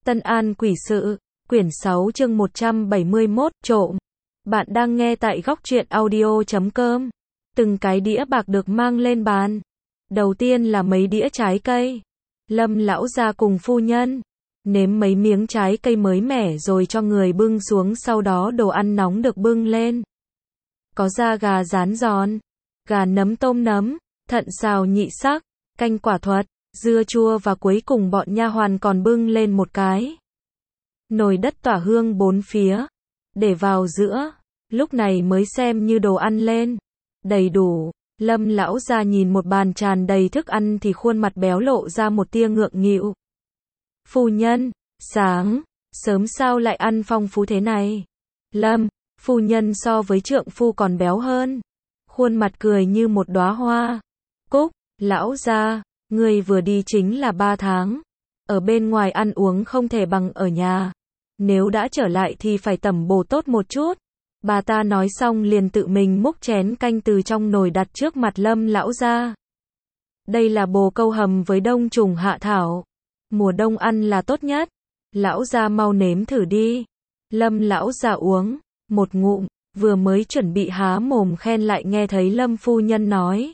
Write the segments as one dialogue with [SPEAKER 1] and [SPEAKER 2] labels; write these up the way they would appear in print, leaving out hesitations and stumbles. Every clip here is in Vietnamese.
[SPEAKER 1] Tân An Quỷ Sự, quyển 6 chương 171, trộm. Bạn đang nghe tại góc truyện audio.com. Từng cái đĩa bạc được mang lên bàn. Đầu tiên là mấy đĩa trái cây. Lâm lão gia cùng phu nhân nếm mấy miếng trái cây mới mẻ rồi cho người bưng xuống, sau đó đồ ăn nóng được bưng lên. Có da gà rán giòn, gà nấm tôm nấm, thận xào nhị sắc, canh quả thuật, dưa chua và cuối cùng bọn nha hoàn còn bưng lên một cái nồi đất tỏa hương bốn phía, để vào giữa, lúc này mới xem như đồ ăn lên. Đầy đủ, Lâm lão gia nhìn một bàn tràn đầy thức ăn thì khuôn mặt béo lộ ra một tia ngượng nghịu. Phu nhân, sáng sớm sao lại ăn phong phú thế này? Lâm, phu nhân so với trượng phu còn béo hơn. Khuôn mặt cười như một đóa hoa cúc. Lão gia, người vừa đi chính là 3 tháng. Ở bên ngoài ăn uống không thể bằng ở nhà. Nếu đã trở lại thì phải tẩm bổ tốt một chút. Bà ta nói xong liền tự mình múc chén canh từ trong nồi đặt trước mặt Lâm lão gia. Đây là bồ câu hầm với đông trùng hạ thảo. Mùa đông ăn là tốt nhất. Lão gia mau nếm thử đi. Lâm lão gia uống một ngụm, vừa mới chuẩn bị há mồm khen lại nghe thấy Lâm phu nhân nói.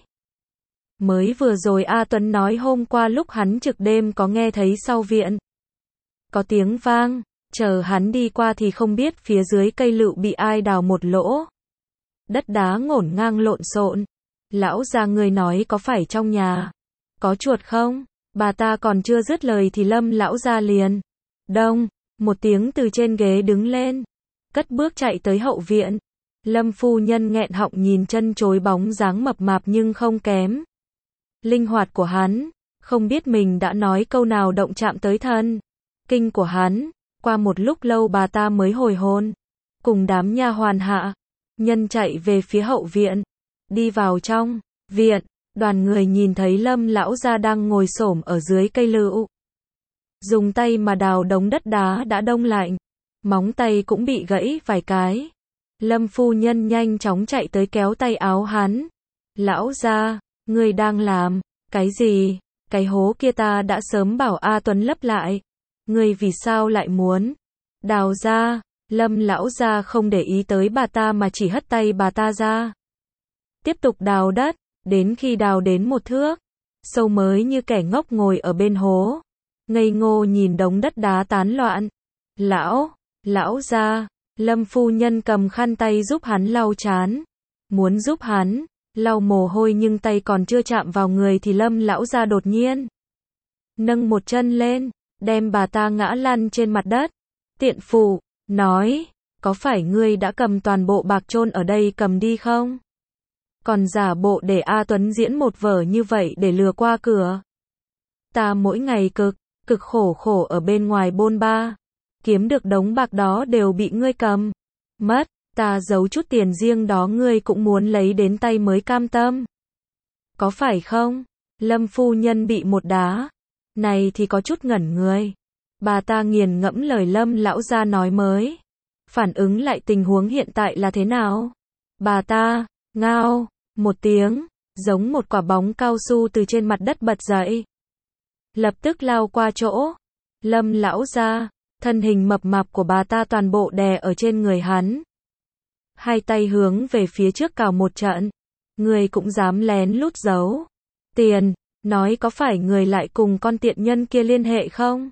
[SPEAKER 1] Mới vừa rồi A Tuấn nói hôm qua lúc hắn trực đêm có nghe thấy sau viện có tiếng vang, chờ hắn đi qua thì không biết phía dưới cây lựu bị ai đào một lỗ. Đất đá ngổn ngang lộn xộn. Lão gia người nói có phải trong nhà có chuột không? Bà ta còn chưa dứt lời thì Lâm lão gia liền đông một tiếng từ trên ghế đứng lên, cất bước chạy tới hậu viện. Lâm phu nhân nghẹn họng nhìn chân chối bóng dáng mập mạp nhưng không kém linh hoạt của hắn, không biết mình đã nói câu nào động chạm tới thần kinh của hắn. Qua một lúc lâu bà ta mới hồi hồn, cùng đám nha hoàn hạ nhân chạy về phía hậu viện. Đi vào trong viện, đoàn người nhìn thấy Lâm lão gia đang ngồi xổm ở dưới cây lựu, dùng tay mà đào đống đất đá đã đông lạnh, móng tay cũng bị gãy vài cái. Lâm phu nhân nhanh chóng chạy tới kéo tay áo hắn. Lão gia, ngươi đang làm cái gì? Cái hố kia ta đã sớm bảo A Tuấn lấp lại. Ngươi vì sao lại muốn đào ra? Lâm lão gia không để ý tới bà ta mà chỉ hất tay bà ta ra. Tiếp tục đào đất, đến khi đào đến một thước sâu mới như kẻ ngốc ngồi ở bên hố, ngây ngô nhìn đống đất đá tán loạn. Lão gia, Lâm phu nhân cầm khăn tay giúp hắn lau trán, muốn giúp hắn lau mồ hôi nhưng tay còn chưa chạm vào người thì Lâm lão gia đột nhiên nâng một chân lên, đem bà ta ngã lăn trên mặt đất. Tiện phụ, nói, có phải ngươi đã cầm toàn bộ bạc chôn ở đây cầm đi không? Còn giả bộ để A Tuấn diễn một vở như vậy để lừa qua cửa. Ta mỗi ngày cực khổ ở bên ngoài bôn ba, kiếm được đống bạc đó đều bị ngươi cầm mất. Ta giấu chút tiền riêng đó ngươi cũng muốn lấy đến tay mới cam tâm. Có phải không? Lâm phu nhân bị một đá này thì có chút ngẩn người. Bà ta nghiền ngẫm lời Lâm lão gia nói mới phản ứng lại tình huống hiện tại là thế nào. Bà ta ngao một tiếng, giống một quả bóng cao su từ trên mặt đất bật dậy, lập tức lao qua chỗ Lâm lão gia. Thân hình mập mạp của bà ta toàn bộ đè ở trên người hắn, hai tay hướng về phía trước cào một trận. Người cũng dám lén lút giấu tiền, nói có phải người lại cùng con tiện nhân kia liên hệ không?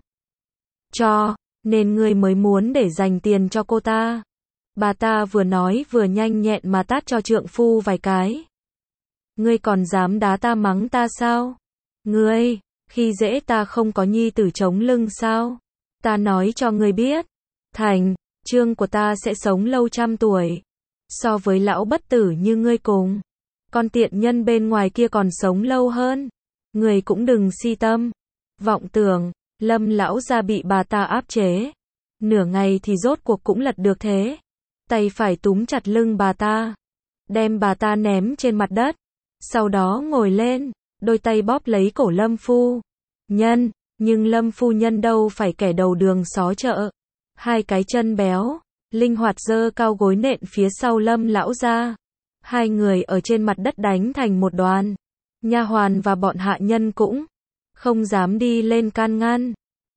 [SPEAKER 1] Cho nên người mới muốn để dành tiền cho cô ta. Bà ta vừa nói vừa nhanh nhẹn mà tát cho trượng phu vài cái. Ngươi còn dám đá ta mắng ta sao? Ngươi khi dễ ta không có nhi tử chống lưng sao? Ta nói cho ngươi biết, thành trương của ta sẽ sống lâu 100 tuổi. So với lão bất tử như ngươi cùng con tiện nhân bên ngoài kia còn sống lâu hơn. Ngươi cũng đừng si tâm vọng tưởng. Lâm lão gia bị bà ta áp chế nửa ngày thì rốt cuộc cũng lật được thế. Tay phải túm chặt lưng bà ta, đem bà ta ném trên mặt đất, sau đó ngồi lên, đôi tay bóp lấy cổ Lâm phu nhân. Nhưng Lâm phu nhân đâu phải kẻ đầu đường xó chợ, hai cái chân béo linh hoạt giơ cao gối nện phía sau Lâm lão gia. Hai người ở trên mặt đất đánh thành một đoàn. Nha hoàn và bọn hạ nhân cũng không dám đi lên can ngăn.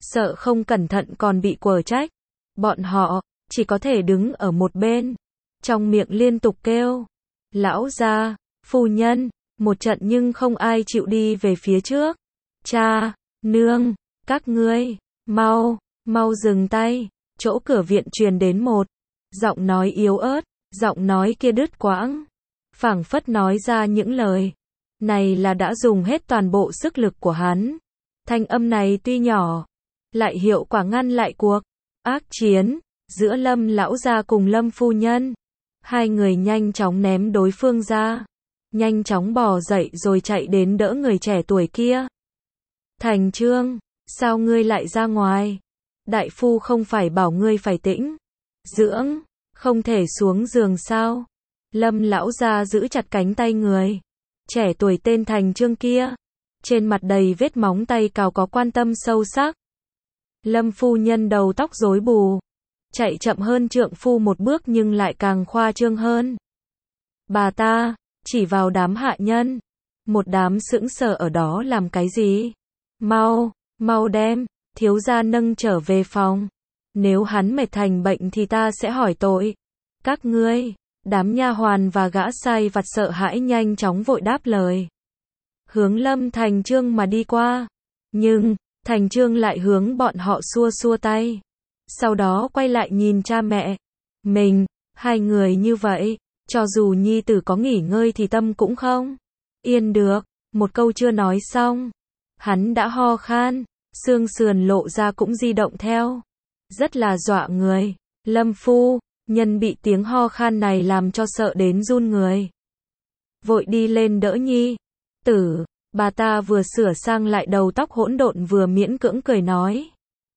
[SPEAKER 1] sợ không cẩn thận còn bị quở trách. Bọn họ chỉ có thể đứng ở một bên, trong miệng liên tục kêu, lão gia, phu nhân, một trận nhưng không ai chịu đi về phía trước. Cha, nương, các ngươi, mau, mau dừng tay. Chỗ cửa viện truyền đến một giọng nói yếu ớt, giọng nói kia đứt quãng, phảng phất nói ra những lời này là đã dùng hết toàn bộ sức lực của hắn. Thanh âm này tuy nhỏ, lại hiệu quả ngăn lại cuộc ác chiến giữa Lâm lão gia cùng Lâm phu nhân. Hai người nhanh chóng ném đối phương ra, nhanh chóng bò dậy rồi chạy đến đỡ người trẻ tuổi kia. Thành Trương, sao ngươi lại ra ngoài? Đại phu không phải bảo ngươi phải tĩnh dưỡng, không thể xuống giường sao? Lâm lão gia giữ chặt cánh tay người trẻ tuổi tên Thành Trương kia, trên mặt đầy vết móng tay cào có quan tâm sâu sắc. Lâm phu nhân đầu tóc rối bù, chạy chậm hơn trượng phu một bước nhưng lại càng khoa trương hơn. Bà ta chỉ vào đám hạ nhân, một đám sững sờ ở đó làm cái gì? Mau, mau đem thiếu gia nâng trở về phòng. Nếu hắn mệt thành bệnh thì ta sẽ hỏi tội. Các ngươi, đám nha hoàn và gã sai vặt sợ hãi nhanh chóng vội đáp lời, hướng Lâm Thành Trương mà đi qua. Nhưng Thành Trương lại hướng bọn họ xua xua tay, sau đó quay lại nhìn cha mẹ mình. Hai người như vậy, cho dù nhi tử có nghỉ ngơi thì tâm cũng không yên được. Một câu chưa nói xong, hắn đã ho khan, xương sườn lộ ra cũng di động theo, rất là dọa người. Lâm phu nhân bị tiếng ho khan này làm cho sợ đến run người, vội đi lên đỡ nhi tử. Bà ta vừa sửa sang lại đầu tóc hỗn độn vừa miễn cưỡng cười nói,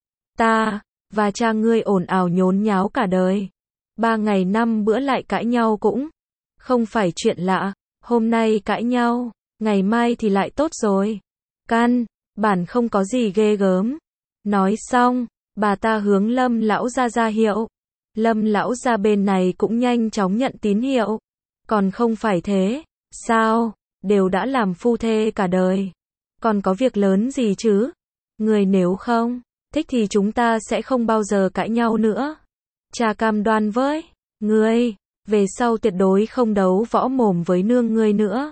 [SPEAKER 1] ta và cha ngươi ồn ào nhốn nháo cả đời, 3 ngày 5 bữa lại cãi nhau cũng không phải chuyện lạ. Hôm nay cãi nhau, ngày mai thì lại tốt rồi, căn bản không có gì ghê gớm. Nói xong, bà ta hướng Lâm lão gia ra hiệu. Lâm lão gia bên này cũng nhanh chóng nhận tín hiệu. Còn không phải thế, sao, đều đã làm phu thê cả đời, còn có việc lớn gì chứ? Người nếu không thích thì chúng ta sẽ không bao giờ cãi nhau nữa. Cha cam đoan với ngươi, về sau tuyệt đối không đấu võ mồm với nương ngươi nữa.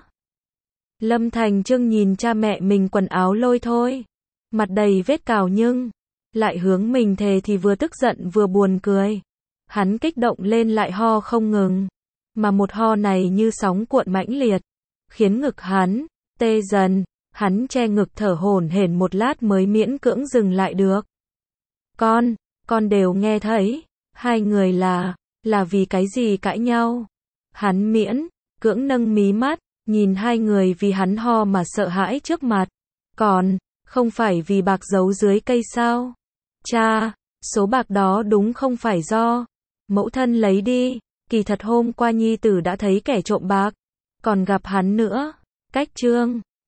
[SPEAKER 1] Lâm Thành Trương nhìn cha mẹ mình quần áo lôi thôi, mặt đầy vết cào nhưng lại hướng mình thề thì vừa tức giận vừa buồn cười. Hắn kích động lên lại ho không ngừng, mà một ho này như sóng cuộn mãnh liệt, khiến ngực hắn tê dần. Hắn che ngực thở hổn hển một lát mới miễn cưỡng dừng lại được. Con đều nghe thấy, hai người là vì cái gì cãi nhau? Hắn miễn cưỡng nâng mí mắt, nhìn hai người vì hắn ho mà sợ hãi trước mặt. Còn không phải vì bạc giấu dưới cây sao? Cha, số bạc đó đúng không phải do mẫu thân lấy đi. Kỳ thật hôm qua nhi tử đã thấy kẻ trộm bạc, còn gặp hắn nữa. Cách Trương